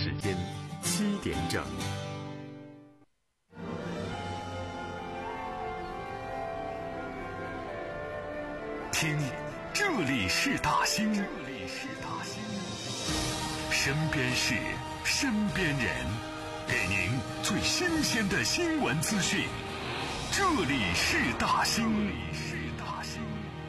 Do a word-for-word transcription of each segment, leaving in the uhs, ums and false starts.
时间七点整。听，这里是大兴，这里是大兴，身边事，身边人，给您最新鲜的新闻资讯。这里是大兴，这里是大兴。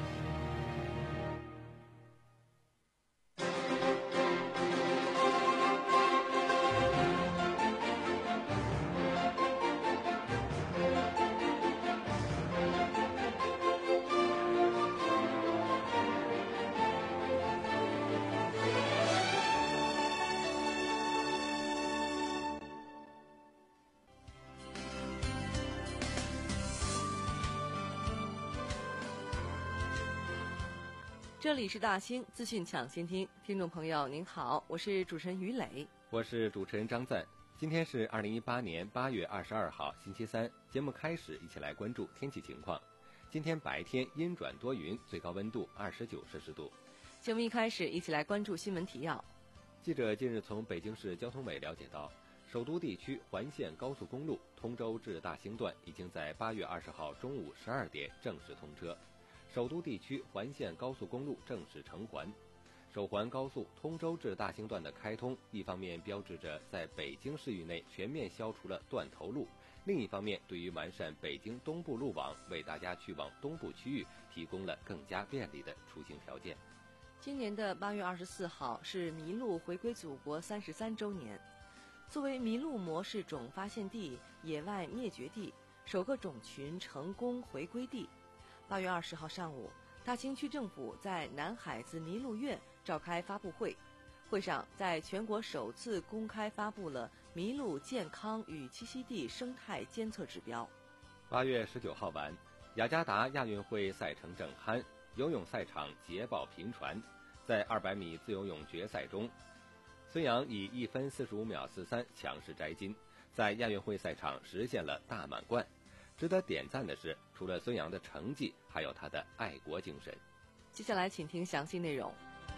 这里是大兴资讯抢先听，听众朋友您好，我是主持人于磊， 我是主持人张赞。今天是二零一八年八月二十二号星期三，节目开始一起来关注天气情况。今天白天阴转多云，最高温度二十九摄氏度。 节目一开始一起来关注新闻提要。 记者近日从北京市交通委了解到，首都地区环线高速公路通州至大兴段已经在八月二十号中午十二点正式通车。首都地区环线高速公路正式成环，首环高速通州至大兴段的开通，一方面标志着在北京市域内全面消除了断头路，另一方面对于完善北京东部路网，为大家去往东部区域提供了更加便利的出行条件。 今年的八月二十四号是麋鹿回归祖国三十三周年，作为麋鹿模式种发现地、野外灭绝地，首个种群成功回归地。八月二十号上午，大兴区政府在南海子麋鹿院召开发布会，会上在全国首次公开发布了麋鹿健康与栖息地生态监测指标。 八月十九号晚，雅加达亚运会赛程正酣，游泳赛场捷报频传。在二百米自由泳决赛中，孙杨以一分四十五秒四三强势摘金，在亚运会赛场实现了大满贯。值得点赞的是，除了孙杨的成绩，还有他的爱国精神。 接下来请听详细内容。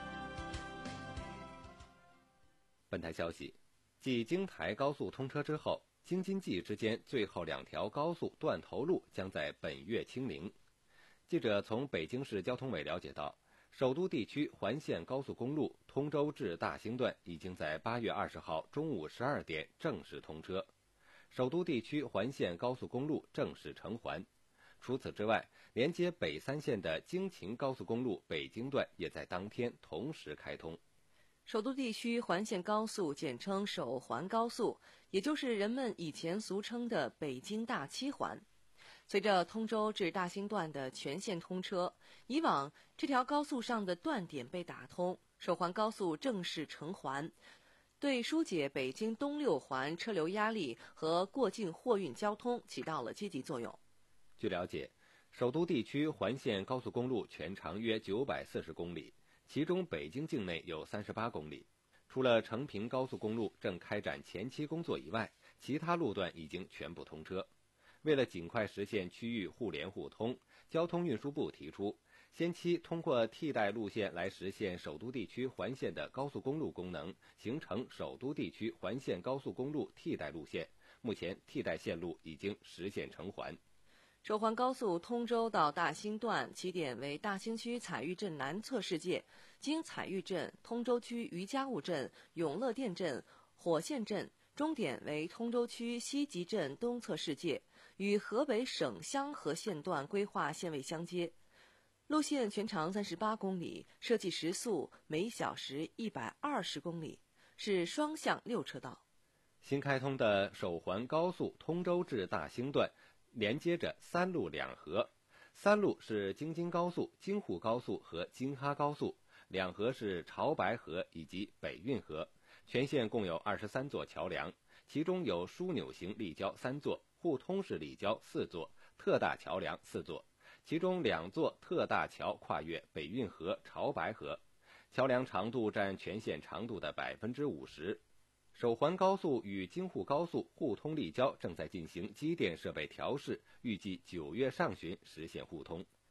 本台消息，继京台高速通车之后，京津冀之间最后两条高速断头路将在本月清零。记者从北京市交通委了解到，首都地区环线高速公路通州至大兴段已经在八月二十号中午十二点正式通车。首都地区环线高速公路正式成环。除此之外，连接北三县的京秦高速公路北京段也在当天同时开通。 首都地区环线高速简称首环高速，也就是人们以前俗称的北京大七环。随着通州至大兴段的全线通车，以往这条高速上的断点被打通，首环高速正式成环，对疏解北京东六环车流压力和过境货运交通起到了积极作用。 据了解，首都地区环线高速公路全长约九百四十公里，其中北京境内有三十八公里。除了成平高速公路正开展前期工作以外，其他路段已经全部通车。为了尽快实现区域互联互通，交通运输部提出，先期通过替代路线来实现首都地区环线的高速公路功能，形成首都地区环线高速公路替代路线。目前替代线路已经实现成环。 首环高速通州到大兴段起点为大兴区彩玉镇南侧世界，经彩玉镇、通州区余家务镇、永乐店镇、火线镇，终点为通州区西集镇东侧世界，与河北省香河线段规划线位相接。路线全长三十八公里，设计时速每小时一百二十公里，是双向六车道。 新开通的首环高速通州至大兴段连接着三路两河，三路是京津高速、京沪高速和京哈高速，两河是潮白河以及北运河。全线共有二十三座桥梁，其中有枢纽型立交三座，互通式立交四座，特大桥梁四座，其中两座特大桥跨越北运河、潮白河，桥梁长度占全线长度的百分之五十。首环高速与京沪高速互通立交正在进行机电设备调试，预计九月上旬实现互通。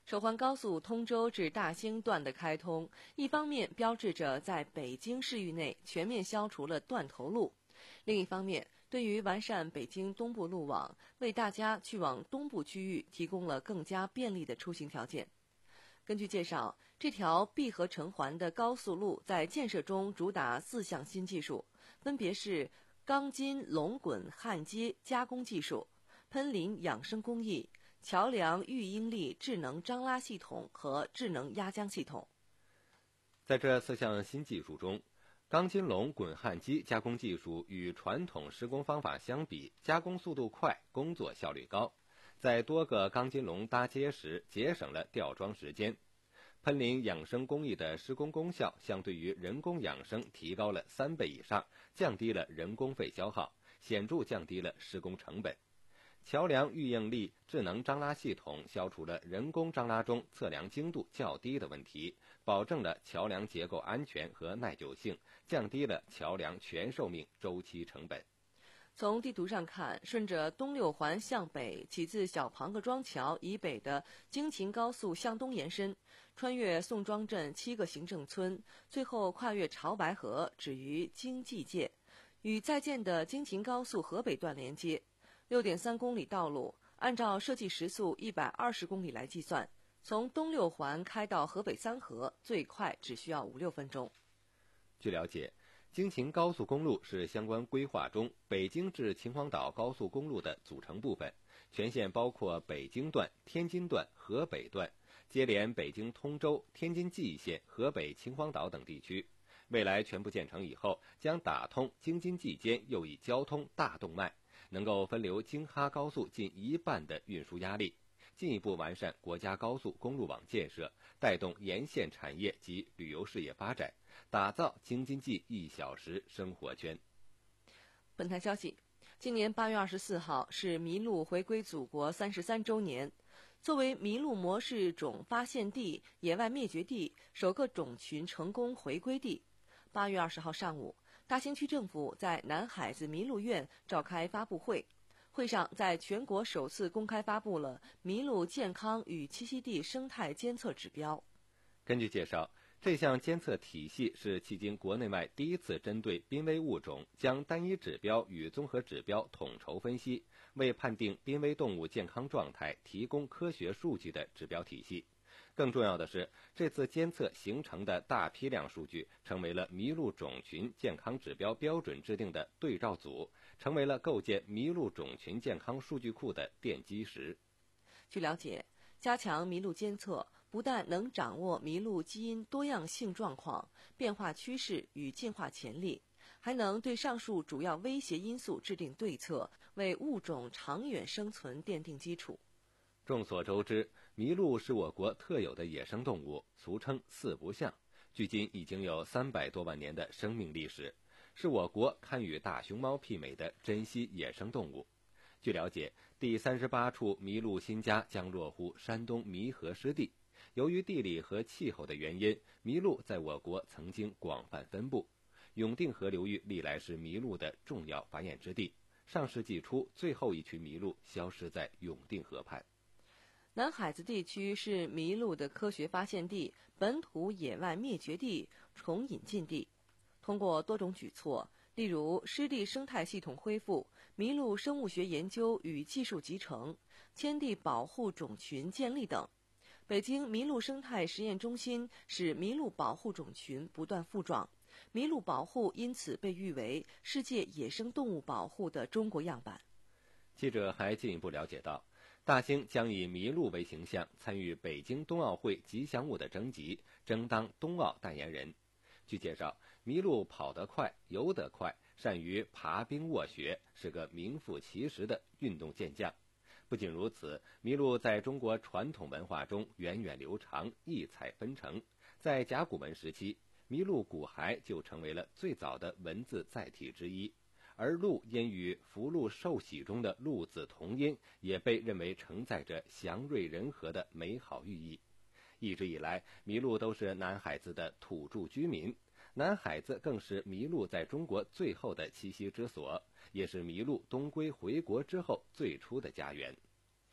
首环高速通州至大兴段的开通，一方面标志着在北京市域内全面消除了断头路，另一方面，对于完善北京东部路网，为大家去往东部区域提供了更加便利的出行条件。根据介绍，这条闭合成环的高速路在建设中主打四项新技术，分别是钢筋龙滚焊接加工技术、喷淋养生工艺、桥梁预应力智能张拉系统和智能压浆系统。 在这四项新技术中，钢筋龙滚焊机加工技术与传统施工方法相比，加工速度快，工作效率高，在多个钢筋龙搭接时节省了吊装时间。喷淋养生工艺的施工功效相对于人工养生提高了三倍以上，降低了人工费消耗，显著降低了施工成本。桥梁预应力智能张拉系统消除了人工张拉中测量精度较低的问题，保证了桥梁结构安全和耐久性，降低了桥梁全寿命周期成本。 从地图上看，顺着东六环向北，起自小庞各庄桥以北的京秦高速向东延伸，穿越宋庄镇七个行政村，最后跨越潮白河，止于京冀界，与在建的京秦高速河北段连接。六点三公里道路，按照设计时速一百二十公里来计算，从东六环开到河北三河，最快只需要五六分钟。 据了解，京秦高速公路是相关规划中北京至秦皇岛高速公路的组成部分，全线包括北京段、天津段、河北段，接连北京通州、天津蓟县、河北秦皇岛等地区。未来全部建成以后，将打通京津冀间又一交通大动脉，能够分流京哈高速近一半的运输压力，进一步完善国家高速公路网建设，带动沿线产业及旅游事业发展，打造京津冀一小时生活圈。 本台消息，今年八月二十四号是麋鹿回归祖国三十三周年。作为麋鹿模式种发现地、野外灭绝地、首个种群成功回归地，八月二十号上午，大兴区政府在南海子麋鹿院召开发布会，会上在全国首次公开发布了麋鹿健康与栖息地生态监测指标。 根据介绍，这项监测体系是迄今国内外第一次针对濒危物种将单一指标与综合指标统筹分析，为判定濒危动物健康状态提供科学数据的指标体系。更重要的是，这次监测形成的大批量数据成为了麋鹿种群健康指标标准制定的对照组，成为了构建麋鹿种群健康数据库的奠基石。 据了解，加强麋鹿监测不但能掌握麋鹿基因多样性状况、变化趋势与进化潜力，还能对上述主要威胁因素制定对策，为物种长远生存奠定基础。 众所周知，麋鹿是我国特有的野生动物，俗称四不像，距今已经有三百多万年的生命历史，是我国堪与大熊猫媲美的珍稀野生动物。据了解，第三十八处麋鹿新家将落户山东弥河湿地。由于地理和气候的原因，麋鹿在我国曾经广泛分布。永定河流域历来是麋鹿的重要繁衍之地。上世纪初，最后一群麋鹿消失在永定河畔。 南海子地区是麋鹿的科学发现地、本土野外灭绝地、重引进地。通过多种举措，例如湿地生态系统恢复、麋鹿生物学研究与技术集成、迁地保护种群建立等，北京麋鹿生态实验中心使麋鹿保护种群不断复壮，麋鹿保护因此被誉为世界野生动物保护的中国样板。 记者还进一步了解到，大兴将以麋鹿为形象参与北京冬奥会吉祥物的征集，争当冬奥代言人。据介绍，麋鹿跑得快，游得快，善于爬冰卧雪，是个名副其实的运动健将。不仅如此，麋鹿在中国传统文化中源远流长，异彩纷呈。在甲骨文时期，麋鹿骨骸就成为了最早的文字载体之一。而鹿因与福禄寿喜中的鹿字同音，也被认为承载着祥瑞人和的美好寓意。一直以来，麋鹿都是南海子的土著居民，南海子更是麋鹿在中国最后的栖息之所，也是麋鹿东归回国之后最初的家园。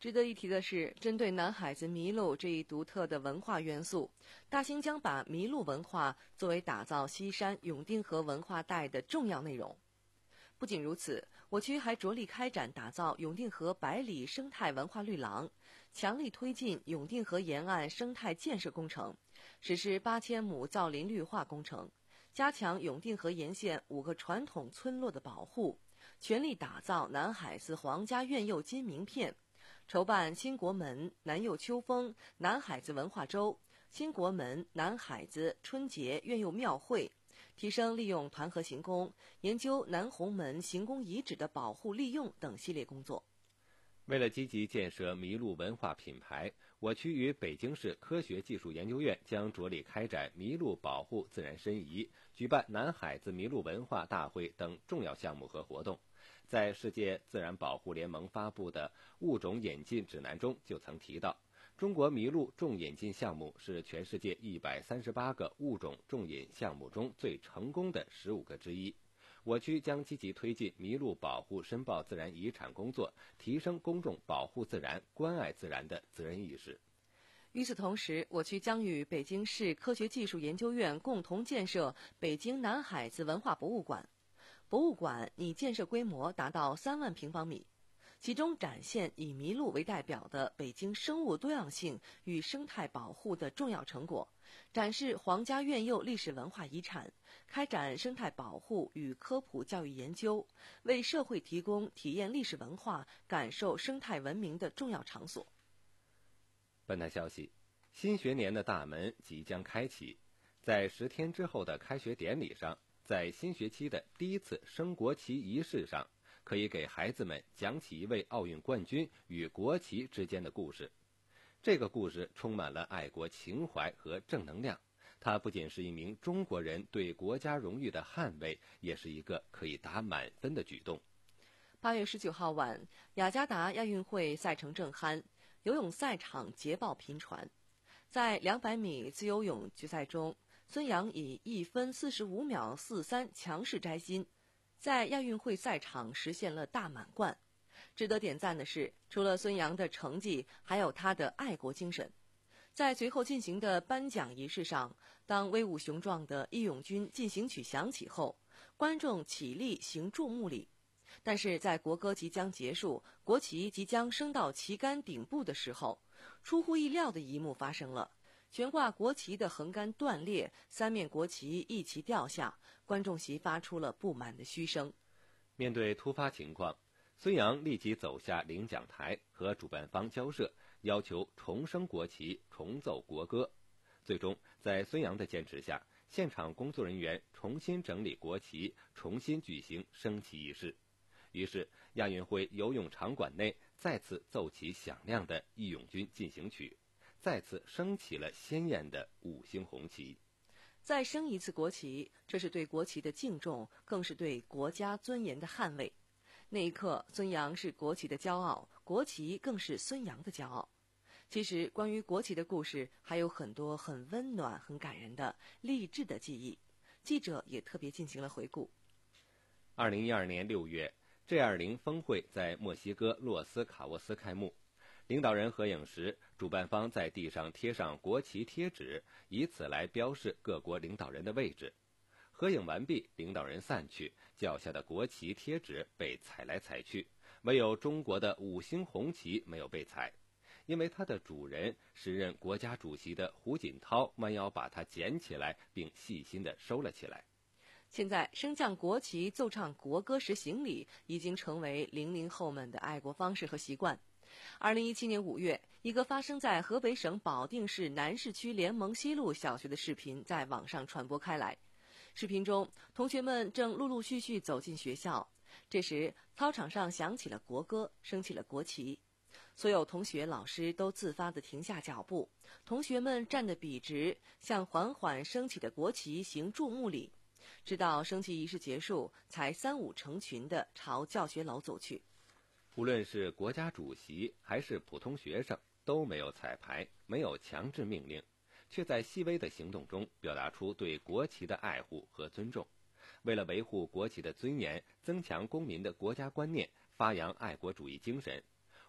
值得一提的是，针对南海子麋鹿这一独特的文化元素，大兴将把麋鹿文化作为打造西山永定河文化带的重要内容。不仅如此，我区还着力开展打造永定河百里生态文化绿廊，强力推进永定河沿岸生态建设工程，实施八千亩造林绿化工程，加强永定河沿线五个传统村落的保护，全力打造南海子皇家苑囿金名片，筹办新国门、南囿秋风、南海子文化周、新国门、南海子春节苑囿庙会，提升利用团河行宫，研究南红门行宫遗址的保护利用等系列工作。 为了积极建设麋鹿文化品牌，我区与北京市科学技术研究院将着力开展麋鹿保护自然申遗，举办南海子麋鹿文化大会等重要项目和活动。在世界自然保护联盟发布的物种演进指南中就曾提到，中国麋鹿重演进项目是全世界一百三十八个物种重演项目中最成功的十五个之一。我区将积极推进麋鹿保护申报自然遗产工作，提升公众保护自然、关爱自然的责任意识。 与此同时，我区将与北京市科学技术研究院共同建设北京南海子文化博物馆。博物馆拟建设规模达到三万平方米，其中展现以麋鹿为代表的北京生物多样性与生态保护的重要成果，展示皇家苑囿历史文化遗产，开展生态保护与科普教育研究，为社会提供体验历史文化、感受生态文明的重要场所。 本台消息，新学年的大门即将开启，在十天之后的开学典礼上，在新学期的第一次升国旗仪式上，可以给孩子们讲起一位奥运冠军与国旗之间的故事。这个故事充满了爱国情怀和正能量，它不仅是一名中国人对国家荣誉的捍卫，也是一个可以打满分的举动。 八月十九号晚，雅加达亚运会赛程正酣，游泳赛场捷报频传。在两百米自由泳决赛中，孙杨以一分四十五秒四三强势摘金，在亚运会赛场实现了大满贯。值得点赞的是，除了孙杨的成绩，还有他的爱国精神。在随后进行的颁奖仪式上，当威武雄壮的义勇军进行曲响起后，观众起立行注目礼。但是在国歌即将结束，国旗即将升到旗杆顶部的时候，出乎意料的一幕发生了。悬挂国旗的横杆断裂，三面国旗一齐掉下，观众席发出了不满的嘘声。 面对突发情况，孙杨立即走下领奖台，和主办方交涉，要求重升国旗，重奏国歌。最终，在孙杨的坚持下，现场工作人员重新整理国旗，重新举行升旗仪式。于是，亚运会游泳场馆内再次奏起响亮的义勇军进行曲，再次升起了鲜艳的五星红旗。 再升一次国旗，这是对国旗的敬重，更是对国家尊严的捍卫。那一刻，孙杨是国旗的骄傲，国旗更是孙杨的骄傲。其实，关于国旗的故事还有很多很温暖、很感人的励志的记忆。记者也特别进行了回顾。 二零一二年六月 G 二十 峰会在墨西哥洛斯卡沃斯开幕。领导人合影时，主办方在地上贴上国旗贴纸，以此来标示各国领导人的位置。合影完毕，领导人散去，脚下的国旗贴纸被踩来踩去，唯有中国的五星红旗没有被踩，因为它的主人时任国家主席的胡锦涛弯腰把它捡起来，并细心地收了起来。 现在升降国旗、奏唱国歌时行礼，已经成为零零后们的爱国方式和习惯。二零一七年五月，一个发生在河北省保定市南市区联盟西路小学的视频在网上传播开来。视频中，同学们正陆陆续续走进学校，这时操场上响起了国歌，升起了国旗。所有同学、老师都自发地停下脚步，同学们站得笔直，向缓缓升起的国旗行注目礼，直到升旗仪式结束，才三五成群地朝教学楼走去。 无论是国家主席还是普通学生，都没有彩排，没有强制命令，却在细微的行动中表达出对国旗的爱护和尊重。为了维护国旗的尊严，增强公民的国家观念，发扬爱国主义精神，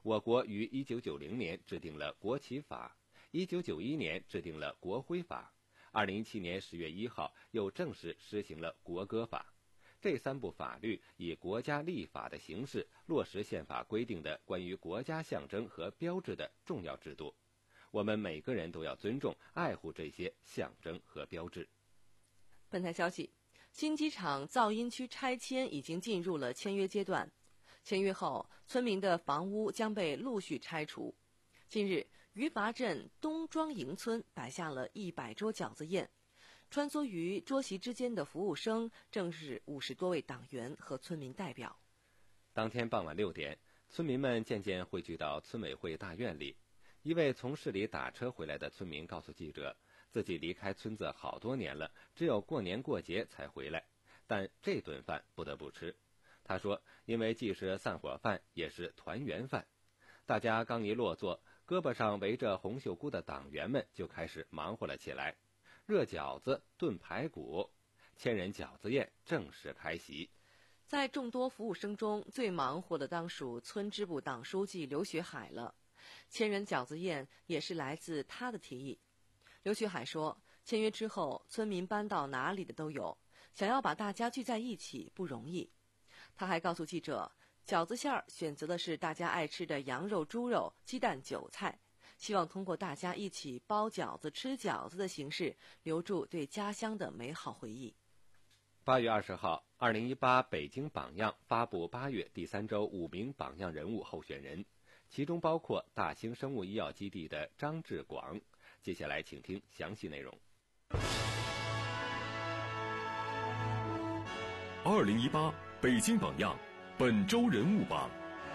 我国于一九九零年制定了国旗法，一九九一年制定了国徽法，二零一七年十月一号又正式施行了国歌法。这三部法律以国家立法的形式落实宪法规定的关于国家象征和标志的重要制度。我们每个人都要尊重、爱护这些象征和标志。 本台消息，新机场噪音区拆迁已经进入了签约阶段。签约后，村民的房屋将被陆续拆除。近日，余拔镇东庄营村摆下了一百桌饺子宴，穿梭于桌席之间的服务生正是五十多位党员和村民代表。 当天傍晚六点，村民们渐渐汇聚到村委会大院里。一位从市里打车回来的村民告诉记者，自己离开村子好多年了，只有过年过节才回来，但这顿饭不得不吃。他说，因为既是散伙饭，也是团圆饭。大家刚一落座，胳膊上围着红袖箍的党员们就开始忙活了起来，热饺子、炖排骨，千人饺子宴正式开席。 在众多服务生中，最忙活的当属村支部党书记刘学海了。千人饺子宴也是来自他的提议。刘学海说，签约之后，村民搬到哪里的都有，想要把大家聚在一起不容易。他还告诉记者，饺子馅儿选择的是大家爱吃的羊肉、猪肉、鸡蛋、韭菜，希望通过大家一起包饺子、吃饺子的形式，留住对家乡的美好回忆。 八月二十号，二零一八北京榜样发布八月第三周五名榜样人物候选人，其中包括大兴生物医药基地的张志广。接下来请听详细内容。 二零一八北京榜样本周人物榜。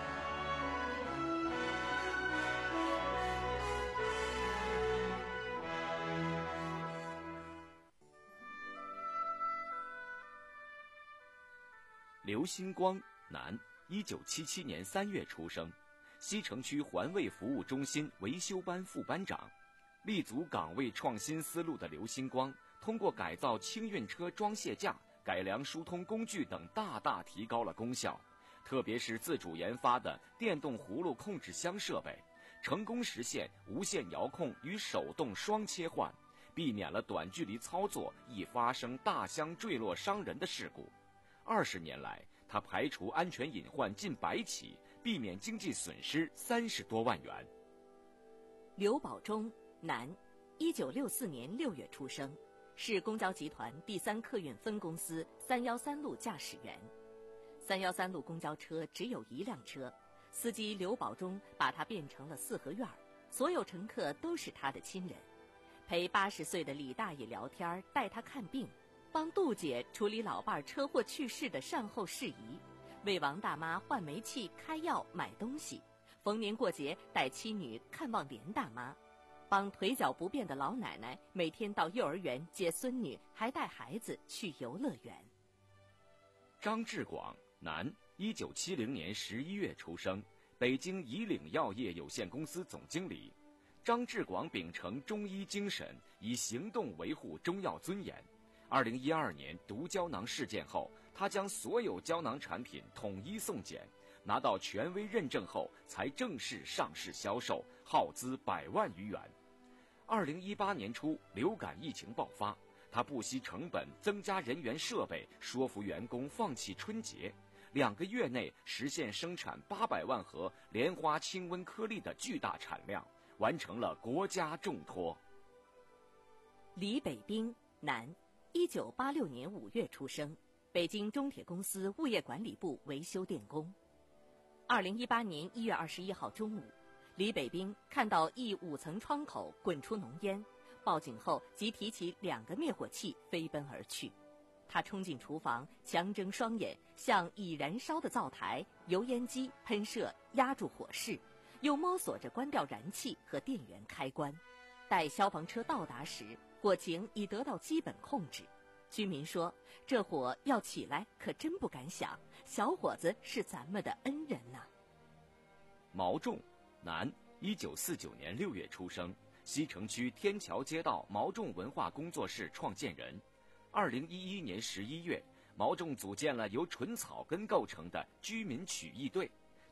刘新光，男，一九七七年三月出生，西城区环卫服务中心维修班副班长。立足岗位创新思路的刘新光，通过改造轻运车装卸架、改良疏通工具等，大大提高了功效。特别是自主研发的电动葫芦控制箱设备，成功实现无线遥控与手动双切换，避免了短距离操作易发生大箱坠落伤人的事故。二十年来，他排除安全隐患近百起，避免经济损失三十多万元。 刘保忠，男，一九六四年六月出生，是公交集团第三客运分公司三幺三路驾驶员。三幺三路公交车只有一辆车，司机刘保忠把它变成了四合院，所有乘客都是他的亲人，陪八十岁的李大爷聊天，带他看病，帮杜姐处理老伴车祸去世的善后事宜，为王大妈换煤气、开药、买东西，逢年过节带妻女看望连大妈，帮腿脚不便的老奶奶每天到幼儿园接孙女，还带孩子去游乐园。 张志广，男，一九七零年十一月出生，北京以岭药业有限公司总经理。张志广秉承中医精神，以行动维护中药尊严。二零一二年毒胶囊事件后，他将所有胶囊产品统一送检，拿到权威认证后才正式上市销售，耗资百万余元。二零一八年初，流感疫情爆发，他不惜成本增加人员设备，说服员工放弃春节，两个月内实现生产八百万盒莲花清瘟颗粒的巨大产量，完成了国家重托。 李北冰，男，一九八六年五月出生，北京中铁公司物业管理部维修电工。二零一八年一月二十一号中午，李北冰看到一五层窗口滚出浓烟，报警后即提起两个灭火器飞奔而去。他冲进厨房，强睁双眼，向已燃烧的灶台、油烟机喷射，压住火势，又摸索着关掉燃气和电源开关。待消防车到达时，火情已得到基本控制。居民说，这火要起来可真不敢想，小伙子是咱们的恩人呐。 毛仲，男，一九四九年六月出生，西城区天桥街道毛仲文化工作室创建人。二零一一年十一月，毛仲组建了由纯草根构成的居民曲艺队，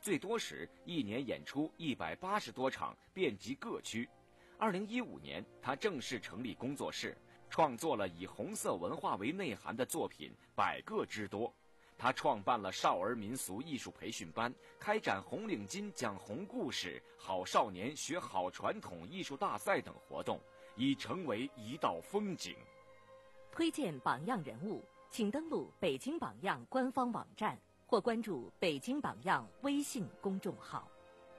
最多时一年演出一百八十多场，遍及各区。二零一五年，他正式成立工作室，创作了以红色文化为内涵的作品百个之多。他创办了少儿民俗艺术培训班，开展红领巾讲红故事、好少年学好传统艺术大赛等活动，已成为一道风景。 推荐榜样人物，请登录北京榜样官方网站或关注北京榜样微信公众号。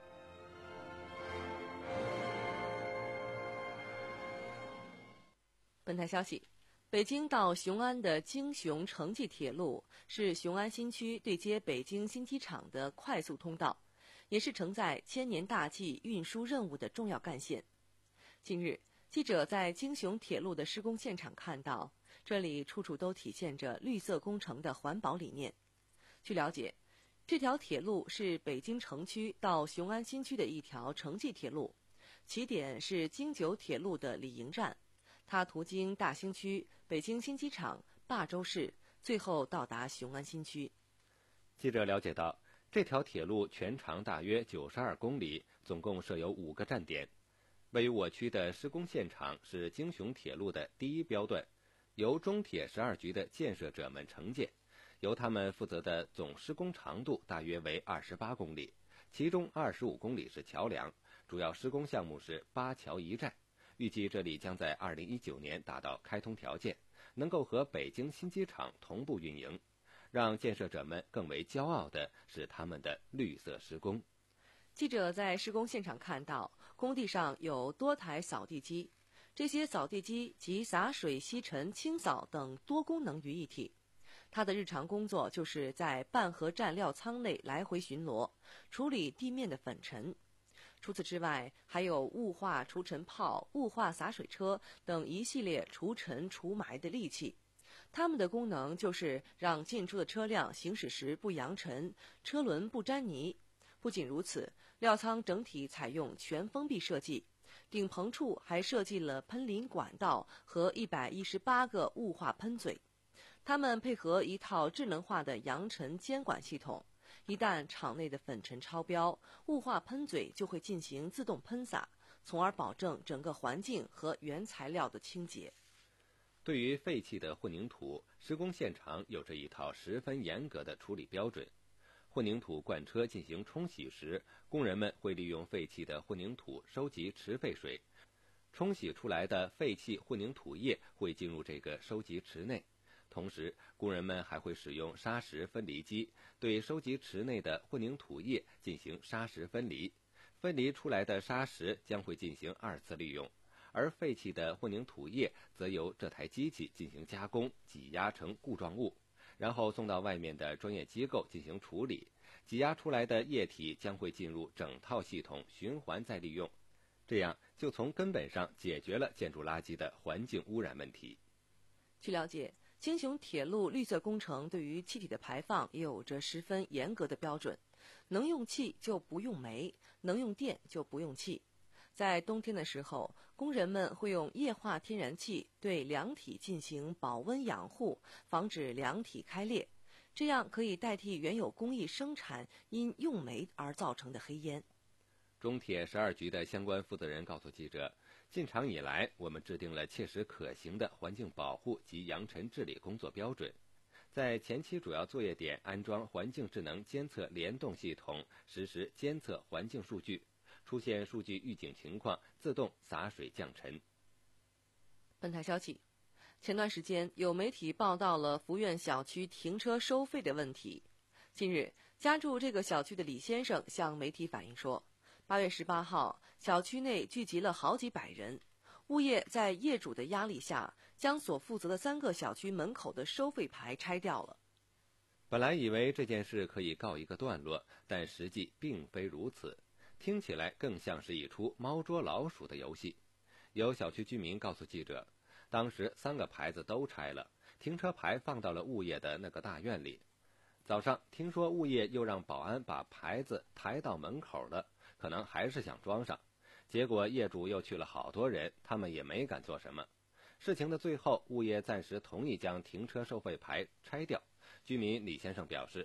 本台消息，北京到雄安的京雄城际铁路是雄安新区对接北京新机场的快速通道，也是承载千年大计运输任务的重要干线。近日，记者在京雄铁路的施工现场看到，这里处处都体现着绿色工程的环保理念。据了解，这条铁路是北京城区到雄安新区的一条城际铁路，起点是京九铁路的李营站，它途经大兴区、北京新机场、霸州市，最后到达雄安新区。 记者了解到，这条铁路全长大约九十二公里，总共设有五个站点。位于我区的施工现场是京雄铁路的第一标段，由中铁十二局的建设者们承建，由他们负责的总施工长度大约为二十八公里，其中二十五公里是桥梁，主要施工项目是八桥一站。预计这里将在二零一九年达到开通条件，能够和北京新机场同步运营。让建设者们更为骄傲的是他们的绿色施工。 记者在施工现场看到，工地上有多台扫地机，这些扫地机集洒水、吸尘、清扫等多功能于一体。它的日常工作就是在半河站料仓内来回巡逻，处理地面的粉尘。除此之外，还有雾化除尘炮、雾化洒水车等一系列除尘除霾的利器。它们的功能就是让进出的车辆行驶时不扬尘，车轮不沾泥。不仅如此，料仓整体采用全封闭设计，顶棚处还设计了喷淋管道和一百一十八个雾化喷嘴。它们配合一套智能化的扬尘监管系统，一旦场内的粉尘超标，雾化喷嘴就会进行自动喷洒，从而保证整个环境和原材料的清洁。 对于废弃的混凝土，施工现场有着一套十分严格的处理标准。混凝土罐车进行冲洗时，工人们会利用废弃的混凝土收集池废水，冲洗出来的废弃混凝土液会进入这个收集池内。同时，工人们还会使用砂石分离机对收集池内的混凝土液进行砂石分离，分离出来的砂石将会进行二次利用，而废弃的混凝土液则由这台机器进行加工，挤压成固状物，然后送到外面的专业机构进行处理。挤压出来的液体将会进入整套系统循环再利用，这样就从根本上解决了建筑垃圾的环境污染问题。 据了解，京雄铁路绿色工程对于气体的排放也有着十分严格的标准，能用气就不用煤，能用电就不用气。在冬天的时候，工人们会用液化天然气对梁体进行保温养护，防止梁体开裂，这样可以代替原有工艺生产因用煤而造成的黑烟。 中铁十二局的相关负责人告诉记者，进场以来，我们制定了切实可行的环境保护及扬尘治理工作标准，在前期主要作业点安装环境智能监测联动系统，实时监测环境数据，出现数据预警情况，自动洒水降尘。 本台消息，前段时间有媒体报道了福苑小区停车收费的问题。近日，家住这个小区的李先生向媒体反映说，八月十八号，小区内聚集了好几百人，物业在业主的压力下，将所负责的三个小区门口的收费牌拆掉了。 本来以为这件事可以告一个段落，但实际并非如此，听起来更像是一出猫捉老鼠的游戏。有小区居民告诉记者，当时三个牌子都拆了，停车牌放到了物业的那个大院里。早上听说物业又让保安把牌子抬到门口了，可能还是想装上，结果业主又去了好多人，他们也没敢做什么。事情的最后，物业暂时同意将停车收费牌拆掉。居民李先生表示，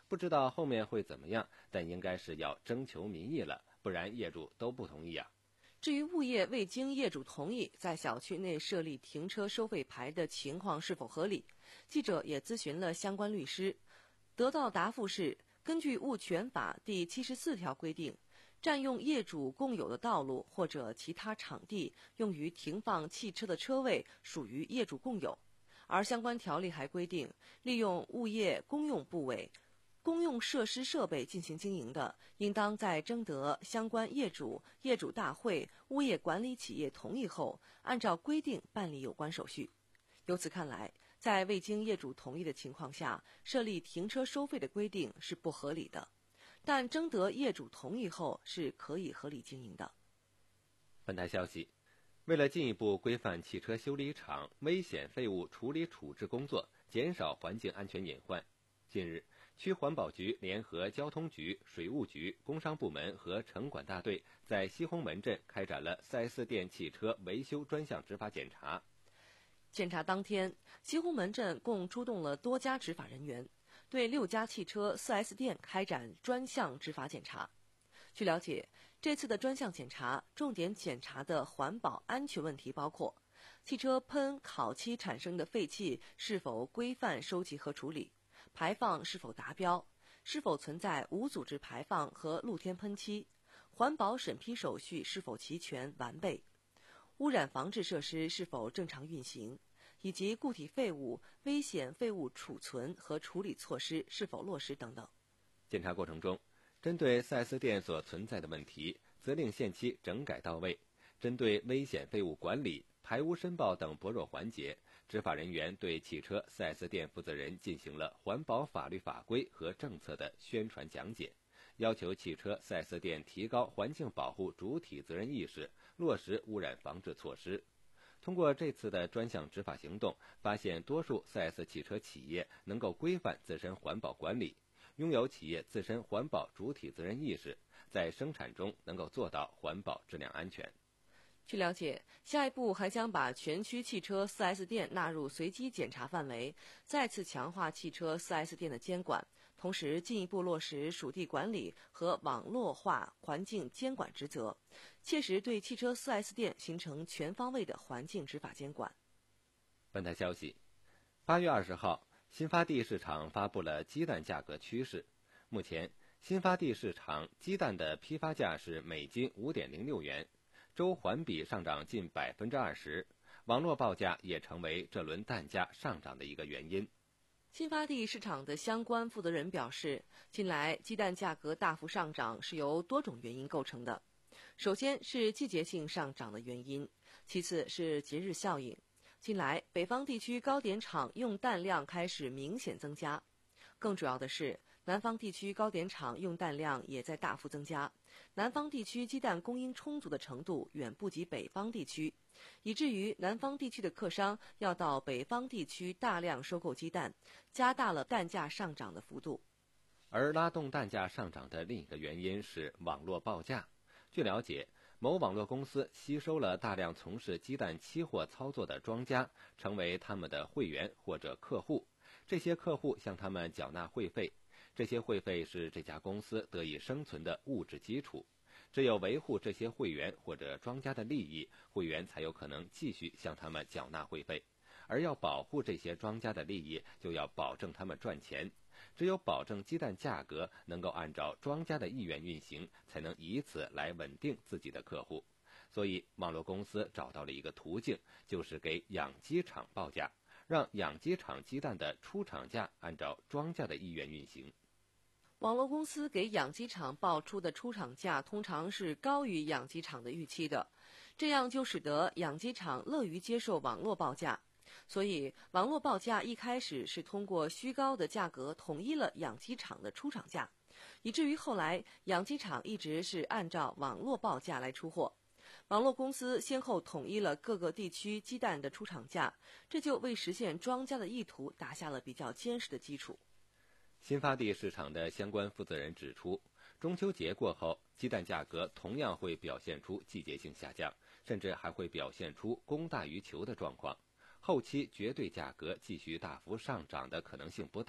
不知道后面会怎么样，但应该是要征求民意了，不然业主都不同意啊。 至于物业未经业主同意在小区内设立停车收费牌的情况是否合理，记者也咨询了相关律师，得到答复是，根据物权法第七十四条规定，占用业主共有的道路或者其他场地用于停放汽车的车位属于业主共有，而相关条例还规定，利用物业公用部位、公用设施设备进行经营的，应当在征得相关业主、业主大会、物业管理企业同意后，按照规定办理有关手续。由此看来，在未经业主同意的情况下，设立停车收费的规定是不合理的，但征得业主同意后是可以合理经营的。 本台消息，为了进一步规范汽车修理厂危险废物处理处置工作，减少环境安全隐患，近日，区环保局联合交通局、水务局、工商部门和城管大队在西红门镇开展了 四 S 店汽车维修专项执法检查。 检查当天，西红门镇共出动了多家执法人员，对六家汽车 四 S 店开展专项执法检查。据了解，这次的专项检查重点检查的环保安全问题包括汽车喷烤漆产生的废气是否规范收集和处理，排放是否达标，是否存在无组织排放和露天喷漆，环保审批手续是否齐全完备，污染防治设施是否正常运行，以及固体废物、危险废物储存和处理措施是否落实等等。 检查过程中，针对 四 S 店所存在的问题，责令限期整改到位。针对危险废物管理、排污申报等薄弱环节，执法人员对汽车 四 S 店负责人进行了环保法律法规和政策的宣传讲解，要求汽车 四 S 店提高环境保护主体责任意识，落实污染防治措施。通过这次的专项执法行动，发现多数 四 S 汽车企业能够规范自身环保管理，拥有企业自身环保主体责任意识，在生产中能够做到环保质量安全。 据了解，下一步还将把全区汽车 四 S 店纳入随机检查范围，再次强化汽车 四 S 店的监管，同时进一步落实属地管理和网络化环境监管职责，切实对汽车 四 S 店形成全方位的环境执法监管。 本台消息，八月二十号，新发地市场发布了鸡蛋价格趋势。目前，新发地市场鸡蛋的批发价是每斤 五点零六元，周环比上涨近百分之二十，网络报价也成为这轮蛋价上涨的一个原因。 新发地市场的相关负责人表示，近来鸡蛋价格大幅上涨是由多种原因构成的，首先是季节性上涨的原因，其次是节日效应。近来，北方地区糕点厂用蛋量开始明显增加，更主要的是，南方地区糕点厂用蛋量也在大幅增加，南方地区鸡蛋供应充足的程度远不及北方地区，以至于南方地区的客商要到北方地区大量收购鸡蛋，加大了蛋价上涨的幅度。 而拉动蛋价上涨的另一个原因是网络报价。据了解，某网络公司吸收了大量从事鸡蛋期货操作的庄家，成为他们的会员或者客户。这些客户向他们缴纳会费，这些会费是这家公司得以生存的物质基础。只有维护这些会员或者庄家的利益，会员才有可能继续向他们缴纳会费。而要保护这些庄家的利益，就要保证他们赚钱。只有保证鸡蛋价格能够按照庄家的意愿运行，才能以此来稳定自己的客户。所以，网络公司找到了一个途径，就是给养鸡场报价，让养鸡场鸡蛋的出厂价按照庄家的意愿运行。 网络公司给养鸡场报出的出厂价通常是高于养鸡场的预期的，这样就使得养鸡场乐于接受网络报价。所以，网络报价一开始是通过虚高的价格统一了养鸡场的出厂价，以至于后来养鸡场一直是按照网络报价来出货。网络公司先后统一了各个地区鸡蛋的出厂价，这就为实现庄家的意图打下了比较坚实的基础。 新发地市场的相关负责人指出，中秋节过后，鸡蛋价格同样会表现出季节性下降，甚至还会表现出供大于求的状况。后期绝对价格继续大幅上涨的可能性不大，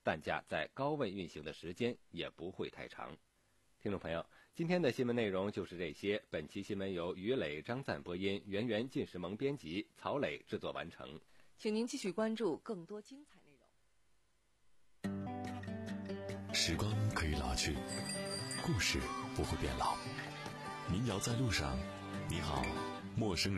弹架在高温运行的时间也不会太长。听众朋友，今天的新闻内容就是这些。本期新闻由于磊、张赞播音，圆圆、靳时萌编辑，曹磊制作完成。 请您继续关注更多精彩内容。时光可以老去，故事不会变老。民谣在路上，你好，陌生人。